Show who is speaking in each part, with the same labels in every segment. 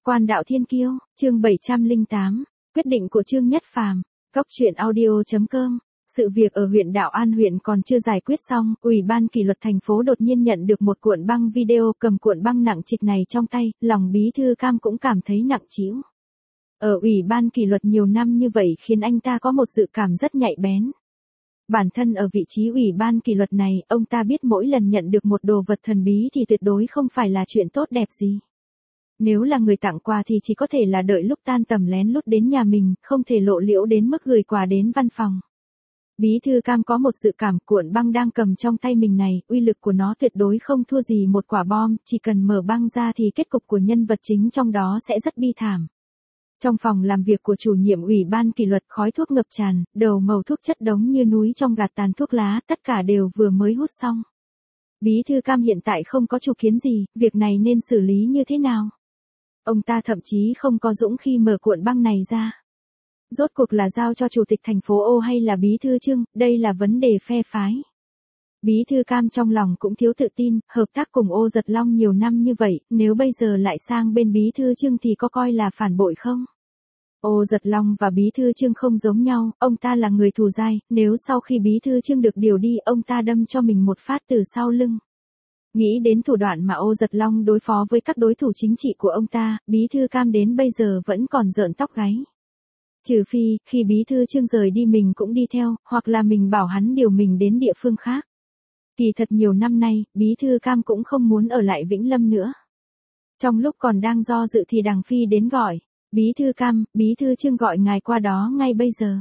Speaker 1: Quan đạo thiên kiêu, chương 708, quyết định của Trương Nhất Phàm, Cóc truyện audio.com. Sự việc ở huyện Đạo An huyện còn chưa giải quyết xong, Ủy ban kỷ luật thành phố đột nhiên nhận được một cuộn băng video, cầm cuộn băng nặng trịch này trong tay, lòng bí thư Cam cũng cảm thấy nặng trĩu. Ở Ủy ban kỷ luật nhiều năm như vậy khiến anh ta có một dự cảm rất nhạy bén. Bản thân ở vị trí Ủy ban kỷ luật này, ông ta biết mỗi lần nhận được một đồ vật thần bí thì tuyệt đối không phải là chuyện tốt đẹp gì. Nếu là người tặng quà thì chỉ có thể là đợi lúc tan tầm lén lút đến nhà mình, không thể lộ liễu đến mức gửi quà đến văn phòng. Bí thư Cam có một dự cảm cuộn băng đang cầm trong tay mình này, uy lực của nó tuyệt đối không thua gì một quả bom, chỉ cần mở băng ra thì kết cục của nhân vật chính trong đó sẽ rất bi thảm. Trong phòng làm việc của chủ nhiệm Ủy ban kỷ luật, khói thuốc ngập tràn, đầu màu thuốc chất đống như núi trong gạt tàn thuốc lá, tất cả đều vừa mới hút xong. Bí thư Cam hiện tại không có chủ kiến gì, việc này nên xử lý như thế nào? Ông ta thậm chí không có dũng khi mở cuộn băng này ra. Rốt cuộc là giao cho chủ tịch thành phố Ô hay là bí thư Trương, đây là vấn đề phe phái. Bí thư Cam trong lòng cũng thiếu tự tin, hợp tác cùng Ô Giật Long nhiều năm như vậy, nếu bây giờ lại sang bên bí thư Trương thì có coi là phản bội không? Ô Giật Long và bí thư Trương không giống nhau, ông ta là người thù dai, nếu sau khi bí thư Trương được điều đi, ông ta đâm cho mình một phát từ sau lưng. Nghĩ đến thủ đoạn mà Ô Giật Long đối phó với các đối thủ chính trị của ông ta, bí thư Cam đến bây giờ vẫn còn rợn tóc gáy. Trừ phi, khi bí thư Trương rời đi mình cũng đi theo, hoặc là mình bảo hắn điều mình đến địa phương khác. Kỳ thật nhiều năm nay, bí thư Cam cũng không muốn ở lại Vĩnh Lâm nữa. Trong lúc còn đang do dự thì Đằng Phi đến gọi, bí thư Cam, bí thư Trương gọi ngài qua đó ngay bây giờ.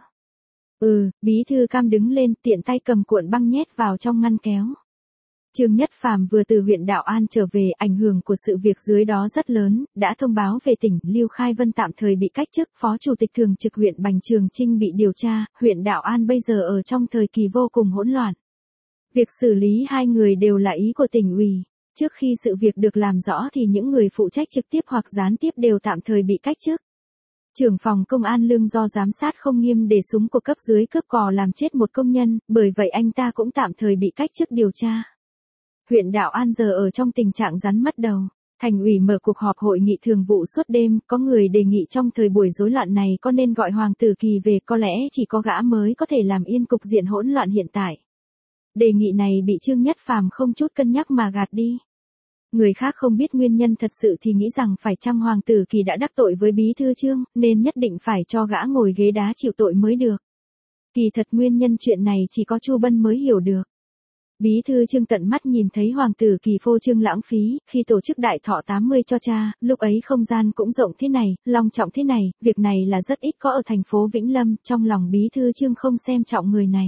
Speaker 1: Bí thư Cam đứng lên, tiện tay cầm cuộn băng nhét vào trong ngăn kéo. Trương Nhất Phàm vừa từ huyện Đạo An trở về, ảnh hưởng của sự việc dưới đó rất lớn, đã thông báo về tỉnh, Lưu Khai Vân tạm thời bị cách chức, phó chủ tịch thường trực huyện Bành Trường Chinh bị điều tra, huyện Đạo An bây giờ ở trong thời kỳ vô cùng hỗn loạn. Việc xử lý hai người đều là ý của tỉnh ủy, trước khi sự việc được làm rõ thì những người phụ trách trực tiếp hoặc gián tiếp đều tạm thời bị cách chức. Trưởng phòng công an Lương do giám sát không nghiêm để súng của cấp dưới cướp cò làm chết một công nhân, bởi vậy anh ta cũng tạm thời bị cách chức điều tra. Huyện Đạo An giờ ở trong tình trạng rắn mất đầu. Thành ủy mở cuộc họp hội nghị thường vụ suốt đêm, có người đề nghị trong thời buổi rối loạn này có nên gọi Hoàng Tử Kỳ về, có lẽ chỉ có gã mới có thể làm yên cục diện hỗn loạn hiện tại. Đề nghị này bị Trương Nhất Phàm không chút cân nhắc mà gạt đi. Người khác không biết nguyên nhân thật sự thì nghĩ rằng phải chăng Hoàng Tử Kỳ đã đắc tội với bí thư Trương, nên nhất định phải cho gã ngồi ghế đá chịu tội mới được. Kỳ thật nguyên nhân chuyện này chỉ có Chu Bân mới hiểu được. Bí thư Trương tận mắt nhìn thấy Hoàng Tử Kỳ phô trương lãng phí, khi tổ chức đại thọ 80 cho cha, lúc ấy không gian cũng rộng thế này, long trọng thế này, việc này là rất ít có ở thành phố Vĩnh Lâm, trong lòng bí thư Trương không xem trọng người này.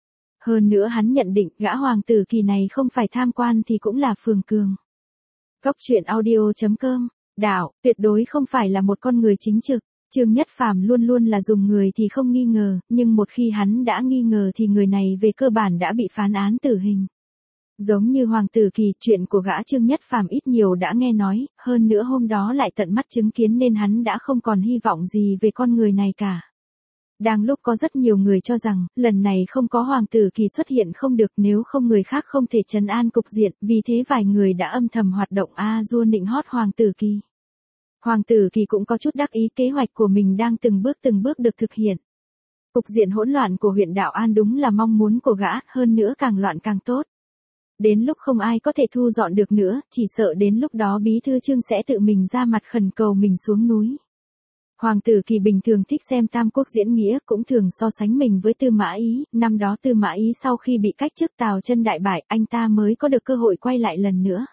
Speaker 1: Hơn nữa hắn nhận định gã Hoàng Tử Kỳ này không phải tham quan thì cũng là phường cường. Cóc truyện audio.com, Đạo, tuyệt đối không phải là một con người chính trực. Trương Nhất Phàm luôn luôn là dùng người thì không nghi ngờ, nhưng một khi hắn đã nghi ngờ thì người này về cơ bản đã bị phán án tử hình. Giống như Hoàng Tử Kỳ, chuyện của gã Trương Nhất Phàm ít nhiều đã nghe nói, hơn nữa hôm đó lại tận mắt chứng kiến nên hắn đã không còn hy vọng gì về con người này cả. Đang lúc có rất nhiều người cho rằng, lần này không có Hoàng Tử Kỳ xuất hiện không được, nếu không người khác không thể trấn an cục diện, vì thế vài người đã âm thầm hoạt động a-dua nịnh hót Hoàng Tử Kỳ. Hoàng Tử Kỳ cũng có chút đắc ý, kế hoạch của mình đang từng bước được thực hiện. Cục diện hỗn loạn của huyện Đạo An đúng là mong muốn của gã, hơn nữa càng loạn càng tốt. Đến lúc không ai có thể thu dọn được nữa, chỉ sợ đến lúc đó bí thư Trương sẽ tự mình ra mặt khẩn cầu mình xuống núi. Hoàng Tử Kỳ bình thường thích xem Tam Quốc diễn nghĩa, cũng thường so sánh mình với Tư Mã Ý, năm đó Tư Mã Ý sau khi bị cách chức Tào Chân đại bại, anh ta mới có được cơ hội quay lại lần nữa.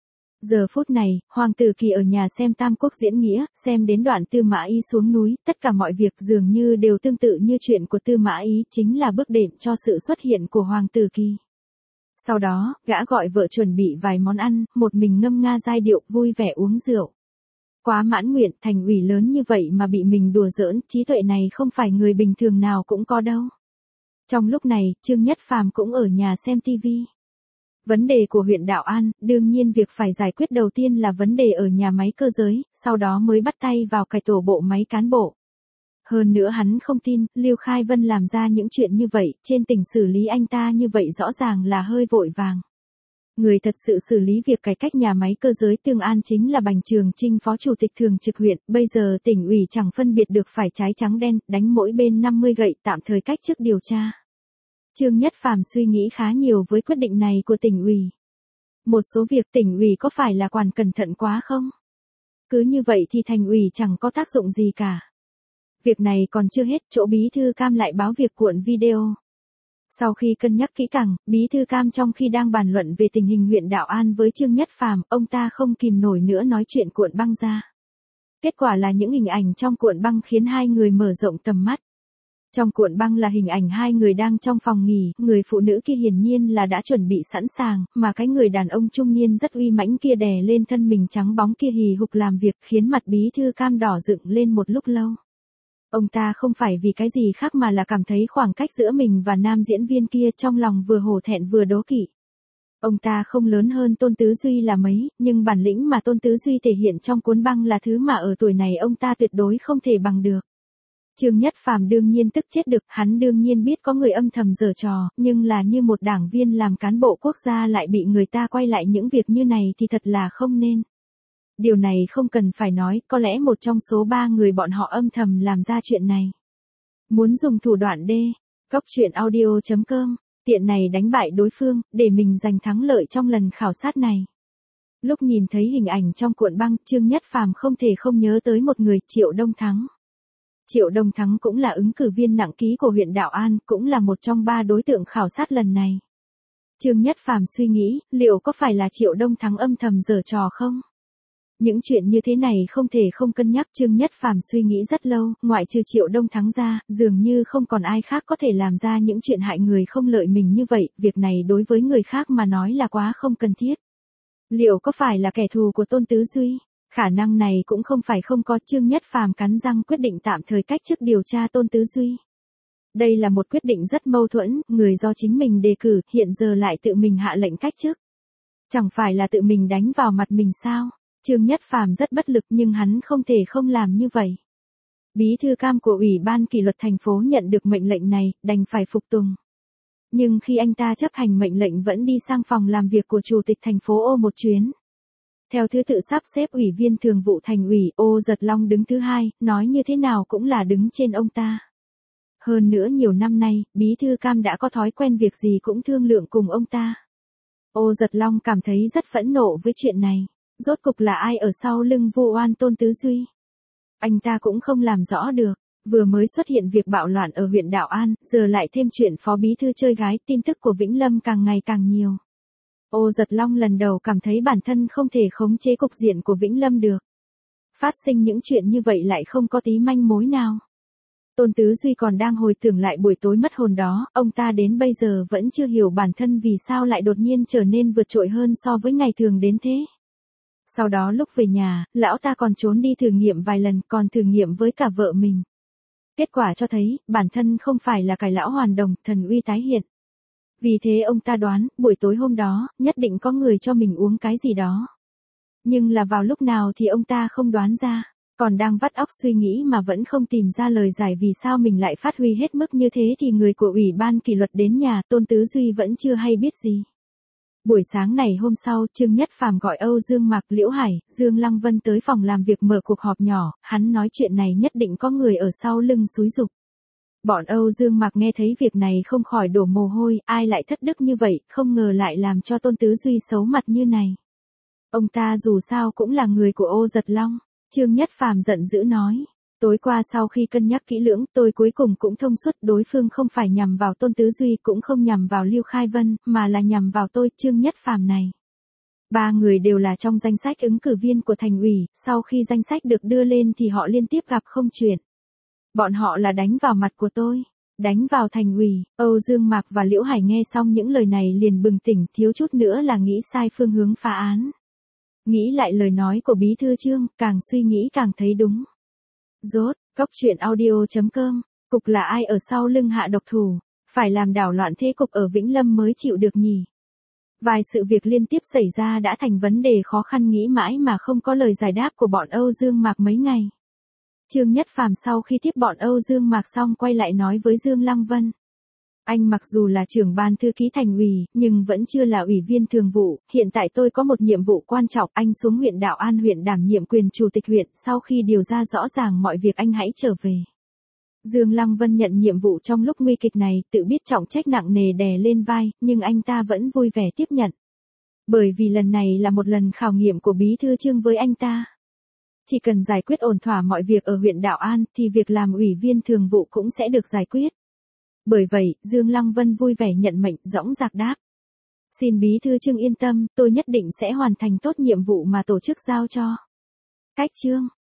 Speaker 1: Giờ phút này, Hoàng Tử Kỳ ở nhà xem Tam Quốc diễn nghĩa, xem đến đoạn Tư Mã Ý xuống núi, tất cả mọi việc dường như đều tương tự như chuyện của Tư Mã Ý, chính là bước đệm cho sự xuất hiện của Hoàng Tử Kỳ. Sau đó, gã gọi vợ chuẩn bị vài món ăn, một mình ngâm nga giai điệu, vui vẻ uống rượu. Quá mãn nguyện, thành ủy lớn như vậy mà bị mình đùa giỡn, trí tuệ này không phải người bình thường nào cũng có đâu. Trong lúc này, Trương Nhất Phàm cũng ở nhà xem TV. Vấn đề của huyện Đạo An, đương nhiên việc phải giải quyết đầu tiên là vấn đề ở nhà máy cơ giới, sau đó mới bắt tay vào cải tổ bộ máy cán bộ. Hơn nữa hắn không tin, Lưu Khai Vân làm ra những chuyện như vậy, trên tỉnh xử lý anh ta như vậy rõ ràng là hơi vội vàng. Người thật sự xử lý việc cải cách nhà máy cơ giới Tương An chính là Bành Trường Chinh, phó chủ tịch thường trực huyện, bây giờ tỉnh ủy chẳng phân biệt được phải trái trắng đen, đánh mỗi bên 50 gậy, tạm thời cách chức điều tra. Trương Nhất Phàm suy nghĩ khá nhiều với quyết định này của tỉnh ủy. Một số việc tỉnh ủy có phải là quản cẩn thận quá không? Cứ như vậy thì thành ủy chẳng có tác dụng gì cả. Việc này còn chưa hết, chỗ bí thư Cam lại báo việc cuộn video. Sau khi cân nhắc kỹ càng, bí thư Cam trong khi đang bàn luận về tình hình huyện Đạo An với Trương Nhất Phàm, ông ta không kìm nổi nữa nói chuyện cuộn băng ra. Kết quả là những hình ảnh trong cuộn băng khiến hai người mở rộng tầm mắt. Trong cuộn băng là hình ảnh hai người đang trong phòng nghỉ, người phụ nữ kia hiển nhiên là đã chuẩn bị sẵn sàng, mà cái người đàn ông trung niên rất uy mãnh kia đè lên thân mình trắng bóng kia hì hục làm việc, khiến mặt bí thư Cam đỏ dựng lên một lúc lâu. Ông ta không phải vì cái gì khác mà là cảm thấy khoảng cách giữa mình và nam diễn viên kia, trong lòng vừa hổ thẹn vừa đố kỵ. Ông ta không lớn hơn Tôn Tứ Duy là mấy, nhưng bản lĩnh mà Tôn Tứ Duy thể hiện trong cuốn băng là thứ mà ở tuổi này ông ta tuyệt đối không thể bằng được. Trương Nhất Phàm đương nhiên tức chết được, hắn đương nhiên biết có người âm thầm giở trò, nhưng là như một đảng viên làm cán bộ quốc gia lại bị người ta quay lại những việc như này thì thật là không nên. Điều này không cần phải nói, có lẽ một trong số 3 người bọn họ âm thầm làm ra chuyện này. Muốn dùng thủ đoạn đê, goctruyện.audio.com, tiện này đánh bại đối phương, để mình giành thắng lợi trong lần khảo sát này. Lúc nhìn thấy hình ảnh trong cuộn băng, Trương Nhất Phàm không thể không nhớ tới một người, Triệu Đông Thắng. Triệu Đông Thắng cũng là ứng cử viên nặng ký của huyện Đạo An, cũng là một trong 3 đối tượng khảo sát lần này. Trương Nhất Phàm suy nghĩ, liệu có phải là Triệu Đông Thắng âm thầm giở trò không? Những chuyện như thế này không thể không cân nhắc. Trương Nhất Phàm suy nghĩ rất lâu, ngoại trừ Triệu Đông Thắng ra, dường như không còn ai khác có thể làm ra những chuyện hại người không lợi mình như vậy, việc này đối với người khác mà nói là quá không cần thiết. Liệu có phải là kẻ thù của Tôn Tứ Duy? Khả năng này cũng không phải không có. Trương Nhất Phàm cắn răng quyết định tạm thời cách chức điều tra Tôn Tứ Duy. Đây là một quyết định rất mâu thuẫn, người do chính mình đề cử, hiện giờ lại tự mình hạ lệnh cách chức. Chẳng phải là tự mình đánh vào mặt mình sao? Trương Nhất Phàm rất bất lực nhưng hắn không thể không làm như vậy. Bí thư Cam của Ủy ban kỷ luật thành phố nhận được mệnh lệnh này, đành phải phục tùng. Nhưng khi anh ta chấp hành mệnh lệnh vẫn đi sang phòng làm việc của Chủ tịch thành phố Ô một chuyến. Theo thứ tự sắp xếp Ủy viên thường vụ thành ủy, Ô Giật Long đứng thứ 2, nói như thế nào cũng là đứng trên ông ta. Hơn nữa nhiều năm nay, Bí thư Cam đã có thói quen việc gì cũng thương lượng cùng ông ta. Ô Giật Long cảm thấy rất phẫn nộ với chuyện này. Rốt cục là ai ở sau lưng vu oan Tôn Tứ Duy? Anh ta cũng không làm rõ được. Vừa mới xuất hiện việc bạo loạn ở huyện Đạo An, giờ lại thêm chuyện phó bí thư chơi gái, tin tức của Vĩnh Lâm càng ngày càng nhiều. Ô Giật Long lần đầu cảm thấy bản thân không thể khống chế cục diện của Vĩnh Lâm được. Phát sinh những chuyện như vậy lại không có tí manh mối nào. Tôn Tứ Duy còn đang hồi tưởng lại buổi tối mất hồn đó, ông ta đến bây giờ vẫn chưa hiểu bản thân vì sao lại đột nhiên trở nên vượt trội hơn so với ngày thường đến thế. Sau đó lúc về nhà, lão ta còn trốn đi thử nghiệm vài lần, còn thử nghiệm với cả vợ mình. Kết quả cho thấy, bản thân không phải là cải lão hoàn đồng, thần uy tái hiện. Vì thế ông ta đoán, buổi tối hôm đó, nhất định có người cho mình uống cái gì đó. Nhưng là vào lúc nào thì ông ta không đoán ra, còn đang vắt óc suy nghĩ mà vẫn không tìm ra lời giải vì sao mình lại phát huy hết mức như thế thì người của Ủy ban kỷ luật đến nhà, Tôn Tứ Duy vẫn chưa hay biết gì. Buổi sáng này hôm sau, Trương Nhất Phàm gọi Âu Dương Mạc, Liễu Hải, Dương Lăng Vân tới phòng làm việc mở cuộc họp nhỏ, hắn nói chuyện này nhất định có người ở sau lưng xúi giục. Bọn Âu Dương Mạc nghe thấy việc này không khỏi đổ mồ hôi, ai lại thất đức như vậy, không ngờ lại làm cho Tôn Tứ Duy xấu mặt như này. Ông ta dù sao cũng là người của Ô Giật Long, Trương Nhất Phàm giận dữ nói. Tối qua sau khi cân nhắc kỹ lưỡng, tôi cuối cùng cũng thông suốt, đối phương không phải nhằm vào Tôn Tứ Duy cũng không nhằm vào Lưu Khai Vân, mà là nhằm vào tôi, Trương Nhất Phàm này. 3 người đều là trong danh sách ứng cử viên của thành ủy, sau khi danh sách được đưa lên thì họ liên tiếp gặp không chuyện. Bọn họ là đánh vào mặt của tôi, đánh vào thành ủy. Âu Dương Mạc và Liễu Hải nghe xong những lời này liền bừng tỉnh, thiếu chút nữa là nghĩ sai phương hướng phá án. Nghĩ lại lời nói của Bí thư Trương, càng suy nghĩ càng thấy đúng. Rốt, goctruyện.audio.com, cục là ai ở sau lưng hạ độc thủ, phải làm đảo loạn thế cục ở Vĩnh Lâm mới chịu được nhỉ. Vài sự việc liên tiếp xảy ra đã thành vấn đề khó khăn nghĩ mãi mà không có lời giải đáp của bọn Âu Dương Mạc mấy ngày. Trương Nhất Phàm sau khi tiếp bọn Âu Dương Mạc xong quay lại nói với Dương Lăng Vân. Anh mặc dù là trưởng ban thư ký thành ủy, nhưng vẫn chưa là ủy viên thường vụ, hiện tại tôi có một nhiệm vụ quan trọng, anh xuống huyện Đạo An huyện đảm nhiệm quyền chủ tịch huyện, sau khi điều ra rõ ràng mọi việc anh hãy trở về. Dương Lăng Vân nhận nhiệm vụ trong lúc nguy kịch này, tự biết trọng trách nặng nề đè lên vai, nhưng anh ta vẫn vui vẻ tiếp nhận. Bởi vì lần này là một lần khảo nghiệm của bí thư Trương với anh ta. Chỉ cần giải quyết ổn thỏa mọi việc ở huyện Đạo An, thì việc làm ủy viên thường vụ cũng sẽ được giải quyết. Bởi vậy, Dương Lăng Vân vui vẻ nhận mệnh, dõng dạc đáp. Xin bí thư Trương yên tâm, tôi nhất định sẽ hoàn thành tốt nhiệm vụ mà tổ chức giao cho. Cách Trương.